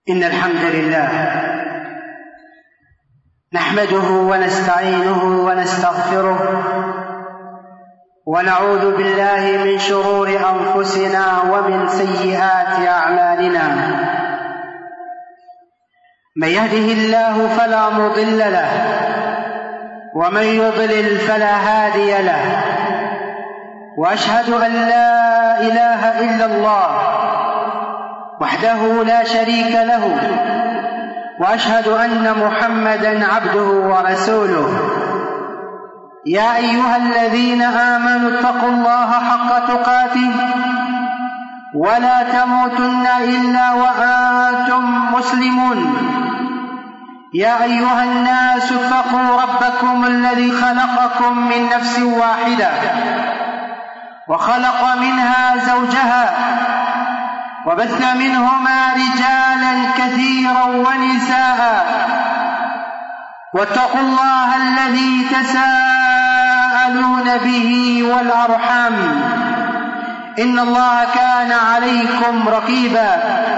إن الحمد لله نحمده ونستعينه ونستغفره ونعوذ بالله من شرور أنفسنا ومن سيئات أعمالنا. من يهده الله فلا مضل له ومن يضلل فلا هادي له، وأشهد أن لا إله إلا الله وحده لا شريك له، وأشهد أن محمدًا عبده ورسوله. يا أيها الذين آمنوا اتقوا الله حق تقاته ولا تموتن إلا وأنتم مسلمون. يا أيها الناس اتقوا ربكم الذي خلقكم من نفس واحدة وخلق منها زوجها وبث منهما رجالا كثيرا ونساء، واتقوا الله الذي تساءلون به والأرحام إن الله كان عليكم رقيبا.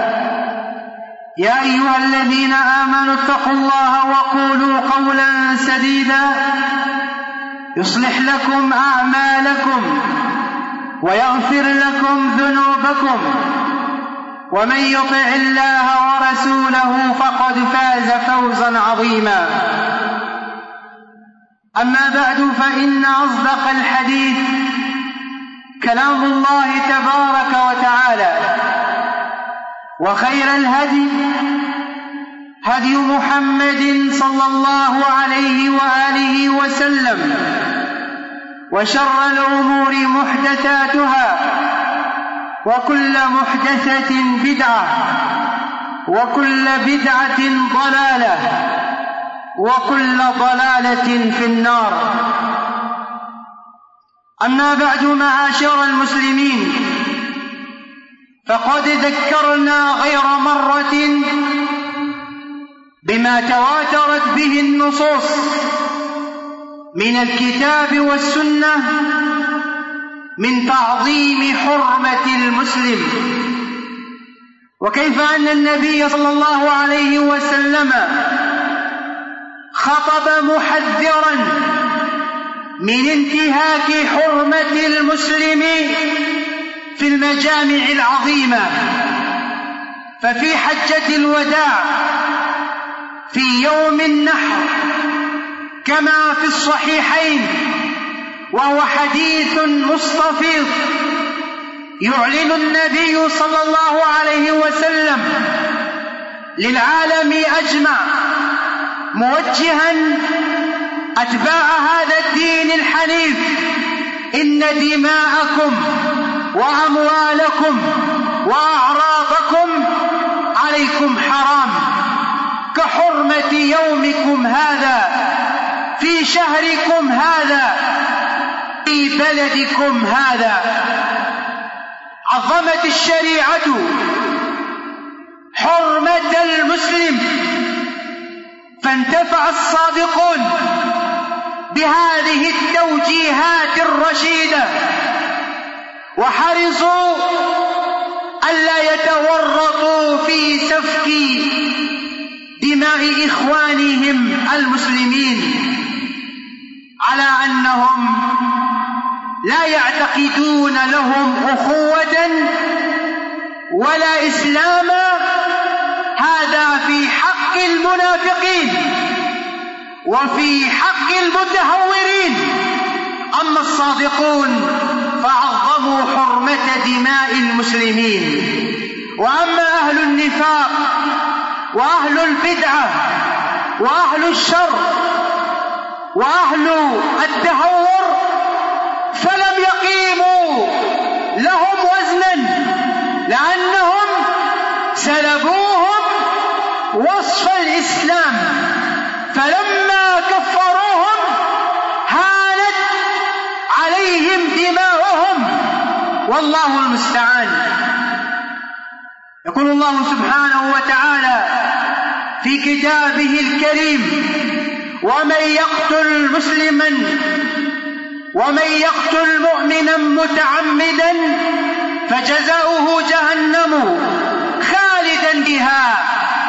يا أيها الذين آمنوا اتقوا الله وقولوا قولا سديدا يصلح لكم أعمالكم ويغفر لكم ذنوبكم، ومن يطع الله ورسوله فقد فاز فوزا عظيما. أما بعد، فإن أصدق الحديث كلام الله تبارك وتعالى، وخير الهدي هدي محمد صلى الله عليه وآله وسلم، وشر الأمور محدثاتها، وكل محدثة بدعة، وكل بدعة ضلالة، وكل ضلالة في النار. أما بعد، معاشر المسلمين، فقد ذكرنا غير مرة بما تواترت به النصوص من الكتاب والسنة من تعظيم حرمة المسلم، وكيف أن النبي صلى الله عليه وسلم خطب محذرا من انتهاك حرمة المسلم في المجامع العظيمة. ففي حجة الوداع في يوم النحر كما في الصحيحين، وهو حديث مستفيض، يعلن النبي صلى الله عليه وسلم للعالم أجمع موجها أتباع هذا الدين الحنيف: إن دماءكم وأموالكم وأعراضكم عليكم حرام كحرمة يومكم هذا في شهركم هذا في بلدكم هذا. عظمت الشريعة حرمة المسلم، فانتفع الصادقون بهذه التوجيهات الرشيدة، وحرصوا ألا يتورطوا في سفك دماء إخوانهم المسلمين، على أنهم لا يعتقدون لهم أخوة ولا إسلاما. هذا في حق المنافقين وفي حق المتهورين. أما الصادقون فعظموا حرمة دماء المسلمين. وأما أهل النفاق وأهل البدعة وأهل الشر وأهل التهور فلم يقيموا لهم وزنا، لأنهم سلبوهم وصف الإسلام، فلما كفروهم هانت عليهم دماؤهم، والله المستعان. يقول الله سبحانه وتعالى في كتابه الكريم: ومن يقتل مؤمنا متعمدا فجزاؤه جهنم خالدا بها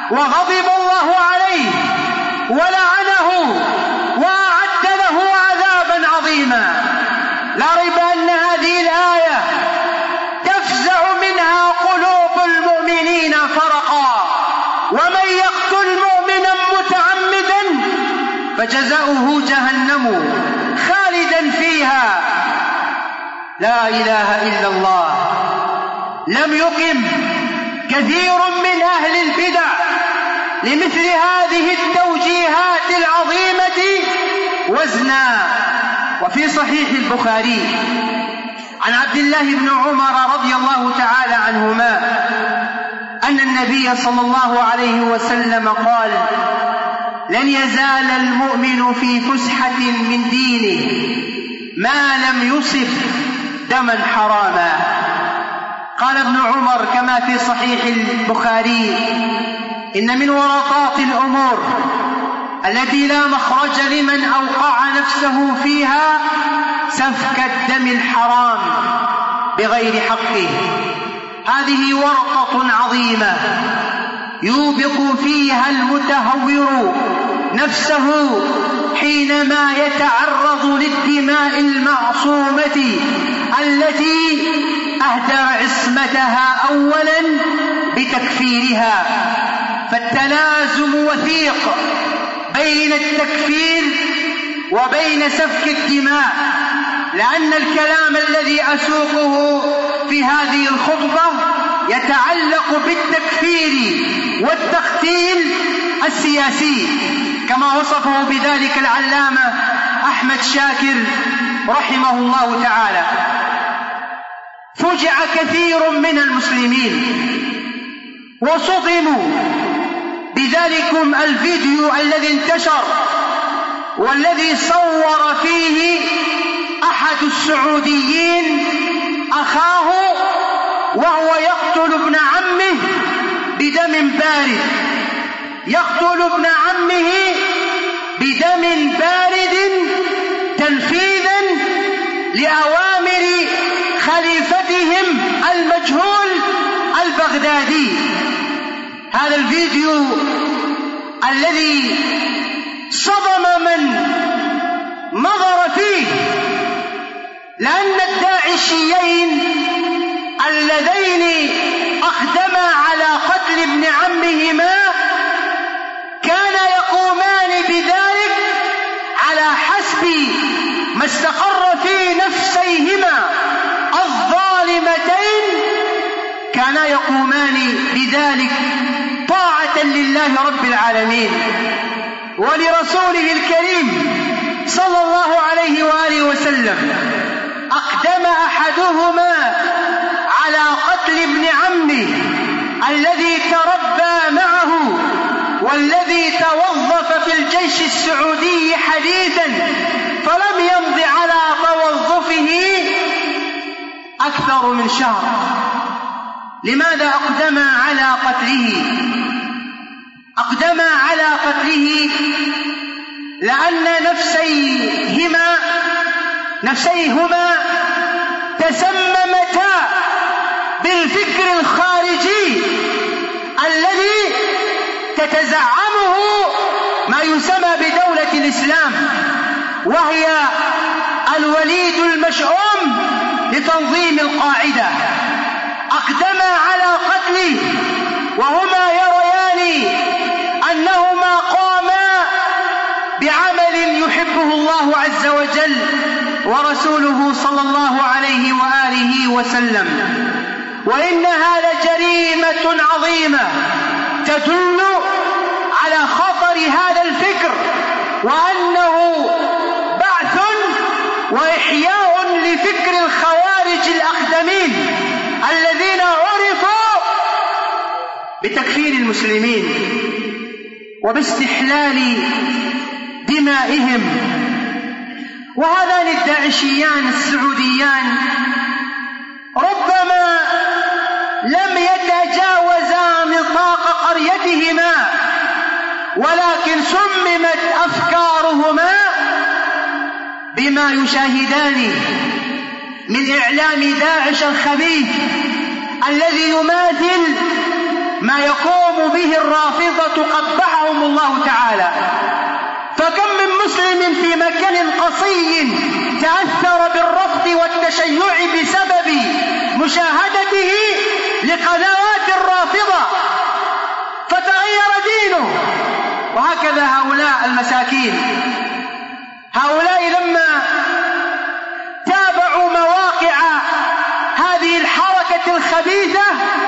وغضب الله عليه ولعنه وأعد له عذابا عظيما. لا ريب أن هذه الآية تفزع منها قلوب المؤمنين فرقا. ومن يقتل مؤمنا متعمدا فجزاؤه جهنم خالدا فيها. لا إله إلا الله. لم يقم كثير من أهل البدع لمثل هذه التوجيهات العظيمة وزنا. وفي صحيح البخاري عن عبد الله بن عمر رضي الله تعالى عنهما أن النبي صلى الله عليه وسلم قال: لن يزال المؤمن في فسحة من دينه ما لم يصف دما حراما. قال ابن عمر كما في صحيح البخاري: إن من ورطات الأمور التي لا مخرج لمن أوقع نفسه فيها سفك الدم الحرام بغير حقه. هذه ورطة عظيمة يوبق فيها المتهور نفسه حينما يتعرض للدماء المعصومة التي أهدر عصمتها أولا بتكفيرها. فالتلازم وثيق بين التكفير وبين سفك الدماء، لأن الكلام الذي أسوقه في هذه الخطبة يتعلق بالتكفير والتقتيل السياسي كما وصفه بذلك العلامة أحمد شاكر رحمه الله تعالى. فجع كثير من المسلمين وصدموا بذلكم الفيديو الذي انتشر والذي صور فيه أحد السعوديين أخاه وهو يقتل ابن عمه بدم بارد، يقتل ابن عمه بدم بارد تنفيذا لأوامر خليفتهم المجهول البغدادي. هذا الفيديو الذي صدم من نظر فيه، لأن الداعشيين اللذين أقدما على قتل ابن عمهما كانا يقومان بذلك على حسب ما استقر في نفسيهما الظالمتين، كانا يقومان بذلك طاعة لله رب العالمين ولرسوله الكريم صلى الله عليه وآله وسلم. أقدم أحدهما على قتل ابن عمه الذي تربى معه والذي توظف في الجيش السعودي حديثا، فلم يمض على توظفه أكثر من شهر. لماذا أقدم على قتله؟ أقدم على قتله لأن نفسيهما تسممتا بالفكر الخارجي الذي تتزعمه ما يسمى بدولة الإسلام، وهي الوليد المشؤوم لتنظيم القاعدة. أقدم على قتله وهما يريان أنهما قاما بعمل يحبه الله عز وجل ورسوله صلى الله عليه وآله وسلم، وإنها لجريمة عظيمة تدل على خطر هذا الفكر، وأنه بعث وإحياء لفكر الخوارج الأقدمين الذين عرفوا بتكفير المسلمين وباستحلال دمائهم. وهذان الداعشيان السعوديان ربما لم يتجاوزا نطاق قريتهما، ولكن سممت أفكارهما بما يشاهدان من إعلام داعش الخبيث الذي يماثل ما يقوم به الرافضة قبحهم الله تعالى. فكم من مسلم في مكان قصي تأثر بالرفض والتشيع بسبب مشاهدته لقنوات الرافضة فتغير دينه. وهكذا هؤلاء المساكين، هؤلاء لما تابعوا مواقع هذه الحركة الخبيثة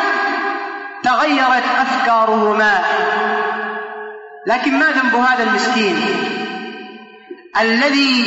تغيرت أفكارهما. لكن ما ذنب هذا المسكين الذي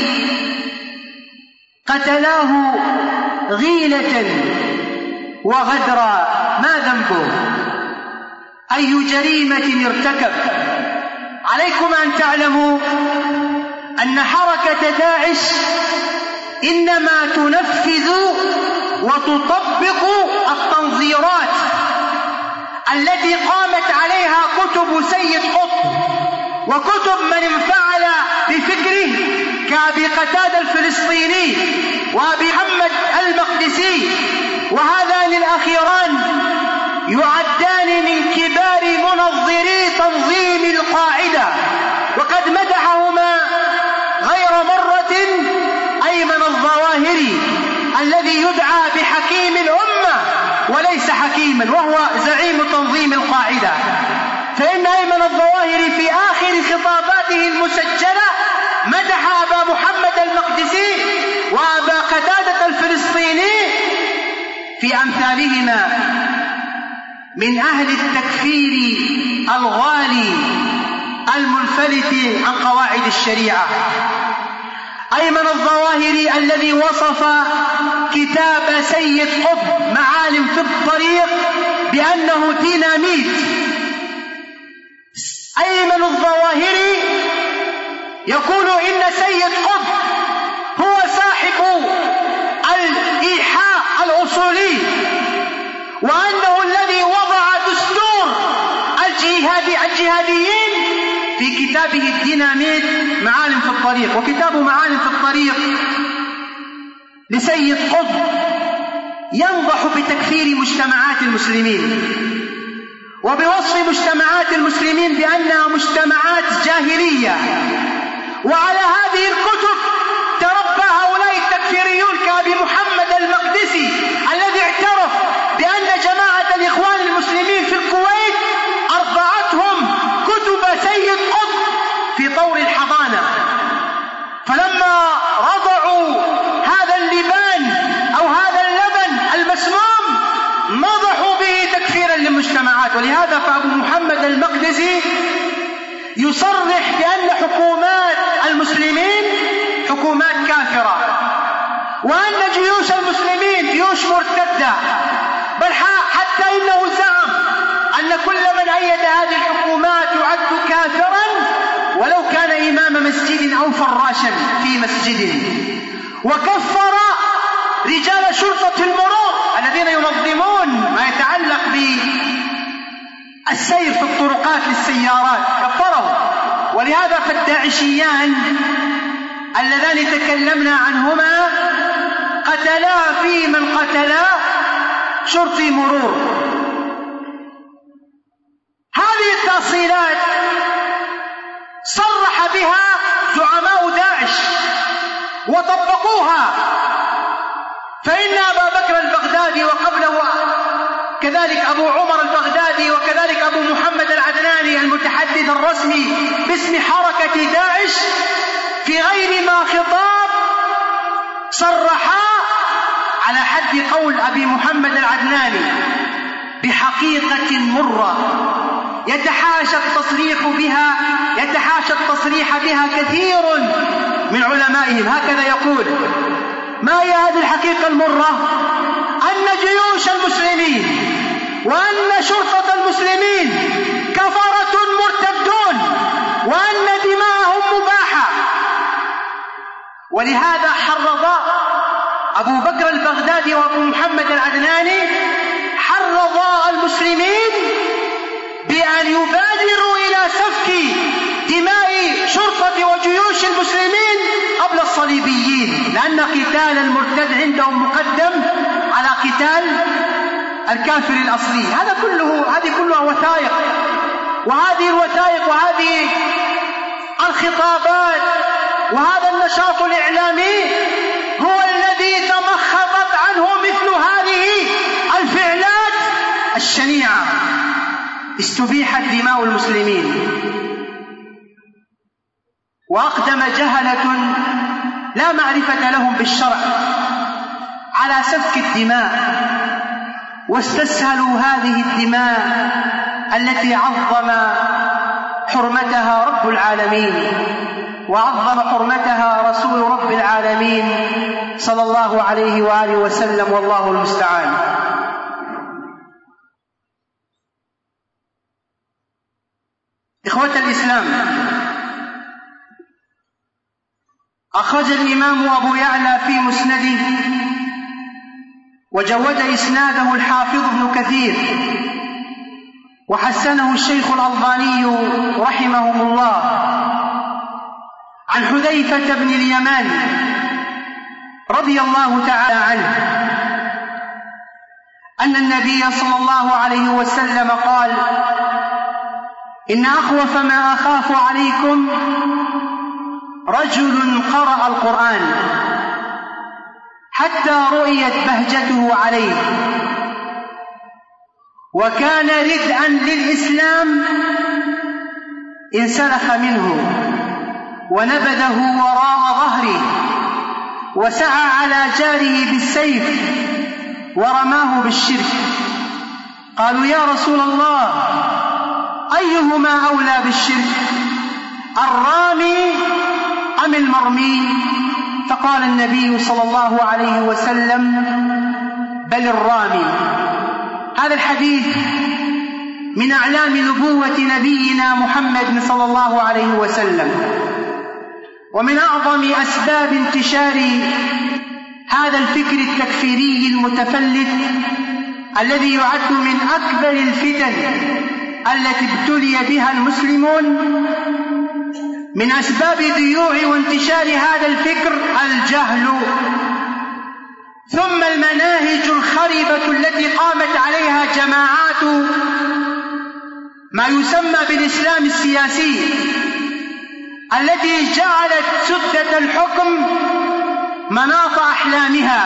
قتلاه غيلة وغدرا؟ ما ذنبه؟ أي جريمة ارتكب؟ عليكم أن تعلموا أن حركة داعش إنما تنفذ وتطبق التنظيرات التي قامت عليها كتب سيد قطب وكتب من انفعل بفكره كأبي قتادة الفلسطيني وأبي محمد المقدسي، وهذان الأخيران يعدان من كبار منظري تنظيم القاعدة، وقد مدحهما غير مرة أيمن الظواهري الذي يدعى بحكيم الأمة وليس حكيما وهو زعيم تنظيم القاعدة. فإن أيمن الظواهري في آخر خطاباته المسجلة مدح أبا محمد المقدسي وأبا قتادة الفلسطيني في أمثالهما من أهل التكفير الغالي المنفلت عن قواعد الشريعة. أيمن الظواهري الذي وصف كتاب سيد قطب معالم في الطريق بأنه ديناميت. أيمن الظواهري يقول إن سيد قطب هو صاحب الإيحاء الأصولي، وأنه الذي وضع دستور الجهاديين في كتابه الديناميت معالم في الطريق. وكتاب معالم في الطريق لسيد قطب ينضح بتكفير مجتمعات المسلمين وبوصف مجتمعات المسلمين بأنها مجتمعات جاهلية. وعلى هذه الكتب تربى هؤلاء التكفيريون كأبي محمد المقدسي الذي اعترف بأن جماعة الإخوان المسلمين في الكويت أرضعتهم كتب سيد قطب في طور الحضانة، فلما رضعوا هذا اللبان أو هذا اللبن المسموم نضحوا به تكفيرا للمجتمعات. ولهذا فأبو محمد المقدسي يصرح بأن حكومات المسلمين حكومات كافرة، وأن جيوش المسلمين جيوش مرتدة، بل حتى إنه زعم أن كل من أيد هذه الحكومات يعد كافرا ولو كان إمام مسجد أو فراشا في مسجد. وكفر رجال شرطة المرور الذين ينظمون ما يتعلق بالسير في الطرقات للسيارات، كفرهم. ولهذا فالداعشيان اللذان تكلمنا عنهما قتلا في من قتلا شرطي مرور. هذه التأصيلات صرح بها زعماء داعش وطبقوها، فإن أبا بكر البغدادي وقبله كذلك أبو عمر البغدادي وكذلك أبو محمد العدناني المتحدث الرسمي باسم حركة داعش في غير ما خطاب صرحا على حد قول أبي محمد العدناني بحقيقة مرة يتحاشى التصريح بها كثير من علمائهم. هكذا يقول: ما هي هذه الحقيقة المرة؟ أن جيوش المسلمين وأن شرطة المسلمين كفرة مرتدون وأن دماءهم مباحة. ولهذا حرض أبو بكر البغدادي وأبو محمد العدناني حرض المسلمين بأن يبادروا إلى سفك دماء شرطة وجيوش المسلمين قبل الصليبيين، لأن قتال المرتد عندهم مقدم على قتال الكافر الأصلي. هذه كلها وثائق، وهذه الوثائق وهذه الخطابات وهذا النشاط الإعلامي هو الذي تمخضت عنه مثل هذه الفعلات الشنيعة. استبيحت دماء المسلمين، وأقدم جهلة لا معرفة لهم بالشرع على سفك الدماء، واستسهلوا هذه الدماء التي عظم حرمتها رب العالمين وعظم حرمتها رسول رب العالمين صلى الله عليه وآله وسلم، والله المستعان. إخوة الإسلام، أخرج الإمام أبو يعلى في مسنده وجود إسناده الحافظ ابن كثير وحسنه الشيخ الألباني رحمهم الله عن حذيفة بن اليمان رضي الله تعالى عنه أن النبي صلى الله عليه وسلم قال: إن أخوف ما أخاف عليكم رجل قرأ القرآن حتى رؤيت بهجته عليه وكان ردءا للإسلام انسلخ منه ونبذه وراء ظهره وسعى على جاره بالسيف ورماه بالشرك. قالوا: يا رسول الله، أيهما أولى بالشرك، الرامي أم المرمي؟ فقال النبي صلى الله عليه وسلم: بل الرامي. هذا الحديث من أعلام نبوة نبينا محمد صلى الله عليه وسلم، ومن أعظم أسباب انتشار هذا الفكر التكفيري المتفلت الذي يعد من أكبر الفتن التي ابتلي بها المسلمون. من أسباب ضيوع وانتشار هذا الفكر الجهل، ثم المناهج الخربة التي قامت عليها جماعات ما يسمى بالإسلام السياسي، التي جعلت سدة الحكم مناط أحلامها.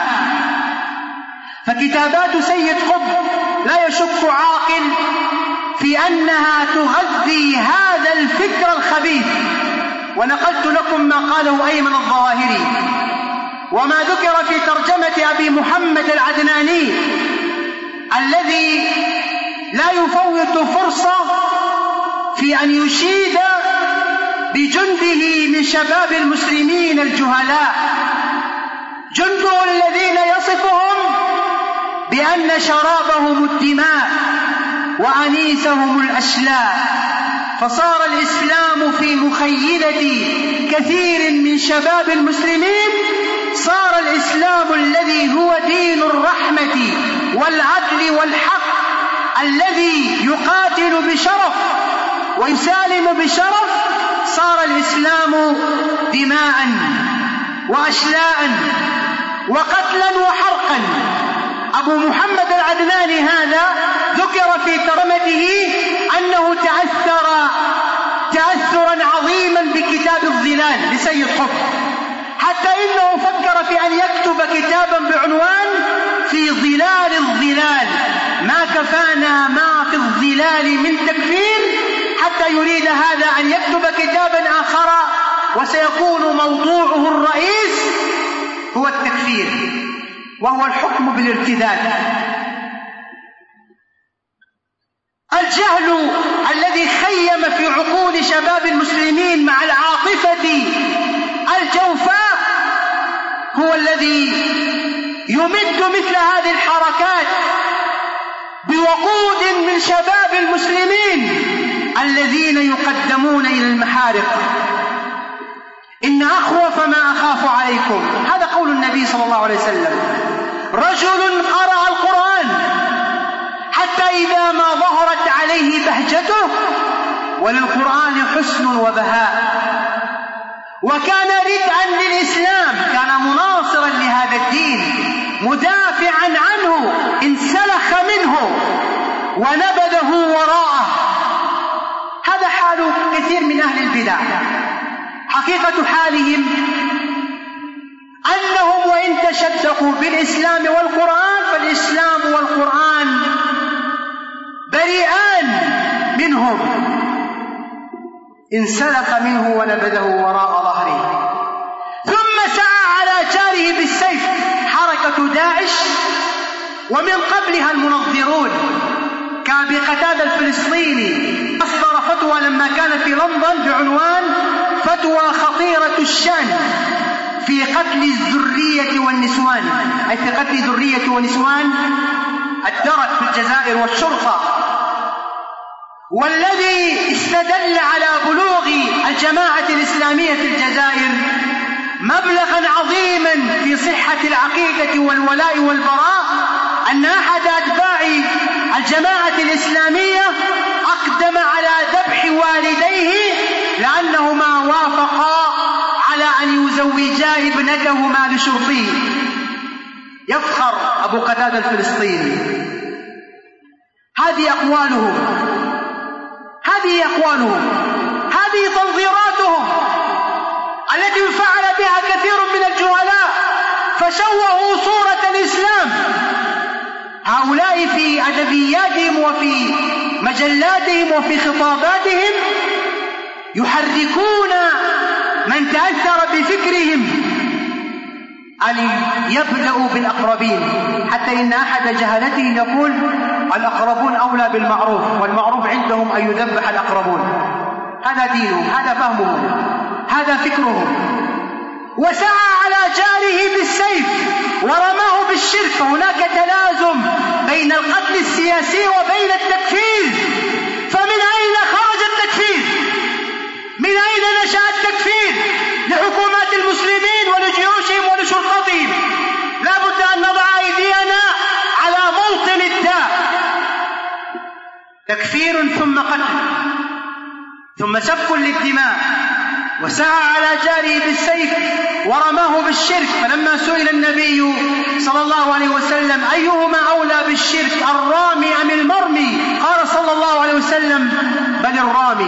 فكتابات سيد قطب لا يشك عاقل في أنها تغذي هذا الفكر الخبيث. ونقلت لكم ما قاله أيمن الظواهري وما ذكر في ترجمة أبي محمد العدناني الذي لا يفوت فرصة في أن يشيد بجنده من شباب المسلمين الجهلاء، جنده الذين يصفهم بأن شرابهم الدماء وأنيسهم الأشلاء. فصار الإسلام في مخيلة كثير من شباب المسلمين، صار الإسلام الذي هو دين الرحمة والعدل والحق، الذي يقاتل بشرف ويسالم بشرف، صار الإسلام دماء وأشلاء وقتلا وحرقا. أبو محمد العدناني هذا ذكر في ترجمته أنه تأثرا عظيما بكتاب الظلال لسيد قطب، حتى إنه فكر في أن يكتب كتابا بعنوان في ظلال الظلال، ما كفانا ما في الظلال من تكفير، حتى يريد هذا أن يكتب كتابا آخر وسيكون موضوعه الرئيس هو التكفير، وهو الحكم بالارتداد. الجهل الذي خيم في عقول شباب المسلمين مع العاطفة الجوفاء هو الذي يمد مثل هذه الحركات بوقود من شباب المسلمين الذين يقدمون إلى المحارق. إن أخوف ما أخاف عليكم، هذا قول النبي صلى الله عليه وسلم، رجل قرأ القرآن حتى إذا ما ظهرت عليه بهجته، وللقرآن حسن وبهاء، وكان ردعا للإسلام، كان مناصرا لهذا الدين، مدافعا عنه، انسلخ منه ونبذه وراءه. هذا حال كثير من أهل البدع. حقيقة حالهم أنهم وإن تشدقوا بالإسلام والقرآن فالإسلام والقرآن بريئان منهم، انسلخ منه ونبذه وراء ظهره. ثم سعى على جاره بالسيف، حركة داعش ومن قبلها المنظرون كأبي قتادة الفلسطيني أصدر فتوى لما كان في لندن بعنوان فتوى خطيرة الشأن في قتل الذرية والنسوان، أي في قتل ذرية ونسوان الدرك في الجزائر والشرطة، والذي استدل على بلوغ الجماعة الإسلامية في الجزائر مبلغا عظيما في صحة العقيدة والولاء والبراء، أن أحد أتباع الجماعة الإسلامية أقدم على ذبح والديه لأنهما وافقا على أن يزوجا ابنتهما لشرطي. يفخر أبو قتادة الفلسطيني. هذه أقوالهم، هذه تنظيراتهم التي فعل بها كثير من الجهلاء فشوهوا صورة الإسلام. هؤلاء في أدبياتهم وفي مجلاتهم وفي خطاباتهم يحركون من تأثر بفكرهم أن يبدأوا بالأقربين، حتى إن أحد جهلتهم يقول الأقربون أولى بالمعروف، والمعروف عندهم أن يذبح الأقربون. هذا دينهم، هذا فهمهم، هذا فكرهم. وسعى على جاره بالسيف ورماه بالشرك. فهناك تلازم بين القتل السياسي وبين التكفير. فمن أين خرج التكفير؟ من أين نشأ التكفير لحكومات المسلمين ولجيوشهم ولشرطتهم؟ لا بد أن نضع أيدينا على موطن الداء. تكفير ثم قتل ثم سفك للدماء. وسعى على جاره بالسيف ورماه بالشرك. فلما سئل النبي صلى الله عليه وسلم أيهما أولى بالشرك الرامي أم المرمي؟ قال صلى الله عليه وسلم بل الرامي.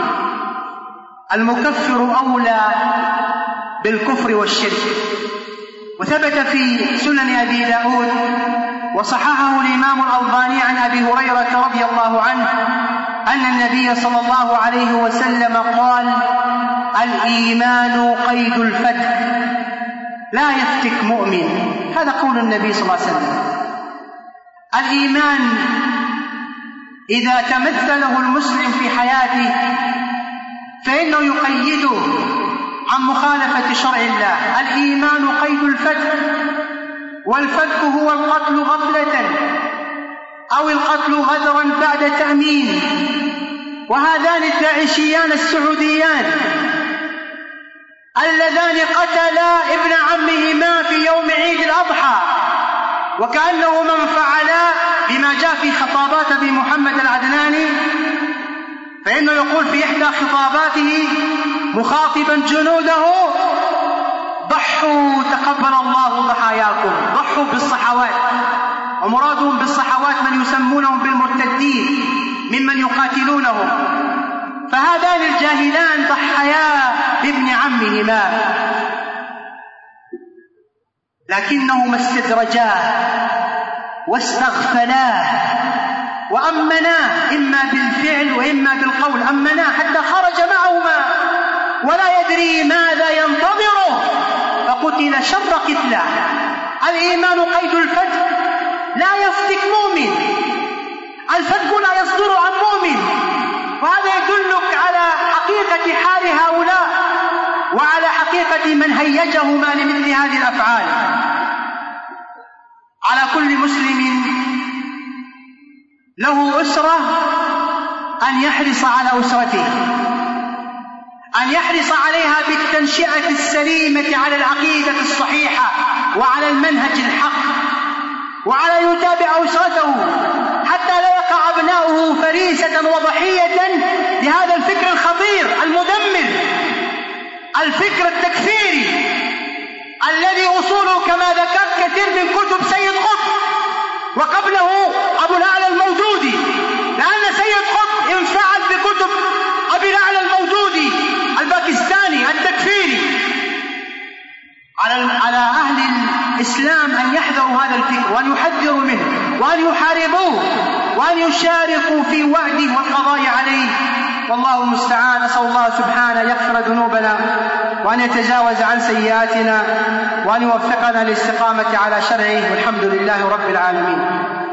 المكفر أولى بالكفر والشرك. وثبت في سنن أبي داود وصححه الإمام الألباني عن أبي هريرة رضي الله عنه أن النبي صلى الله عليه وسلم قال الإيمان قيد الفتح لا يفتك مؤمن. هذا قول النبي صلى الله عليه وسلم. الإيمان إذا تمثله المسلم في حياته فإنه يقيده عن مخالفة شرع الله. الإيمان قيد الفتح، والفتك هو القتل غفلة أو القتل غدرا بعد تأمين. وهذان الداعشيان السعوديان اللذان قتلا ابن عمهما في يوم عيد الأضحى، وكأنه من فعلا بما جاء في خطابات أبي محمد العدناني، فإنه يقول في إحدى خطاباته مخاطبا جنوده ضحوا تقبل الله ضحاياكم. ضحوا بالصحوات، ومرادهم بالصحوات من يسمونهم بالمرتدين ممن يقاتلونهم. فهذان الجاهلان ضحيا بابن عمهما، لكنهما استدرجاه واستغفلاه وأمناه، إما بالفعل وإما بالقول. أمناه حتى خرج معهما ولا يدري ماذا ينتظره فقتل شر قتله. الإيمان قيد الفتك لا يفتك مؤمن، الفتك لا يصدر عن مؤمن. وهذا يدلك على حقيقة حال هؤلاء وعلى حقيقة من هيجهما لمثل هذه الأفعال. على كل مسلم له أسرة أن يحرص على أسرته، أن يحرص عليها بالتنشئة السليمة على العقيدة الصحيحة وعلى المنهج الحق، وعلى أن يتابع أسرته حتى لا يقع أبناؤه فريسة وضحية لهذا الفكر الخطير المدمر الفكر التكفيري الذي أصوله كما ذكرت كثير من كتب سيد قطب، وقبله أبو الأعلى الموجودي، لأن سيد قطب انفعل بكتب أبي الأعلى الموجودي الباكستاني التكفيري. على أهل الإسلام أن يحذروا هذا الفكر وأن يحذروا منه وأن يحاربوه وأن يشاركوا في وعده والقضاء عليه، والله المستعان. أسأل الله سبحانه يغفر ذنوبنا وأن يتجاوز عن سيئاتنا وأن يوفقنا للاستقامة على شرعه، والحمد لله رب العالمين.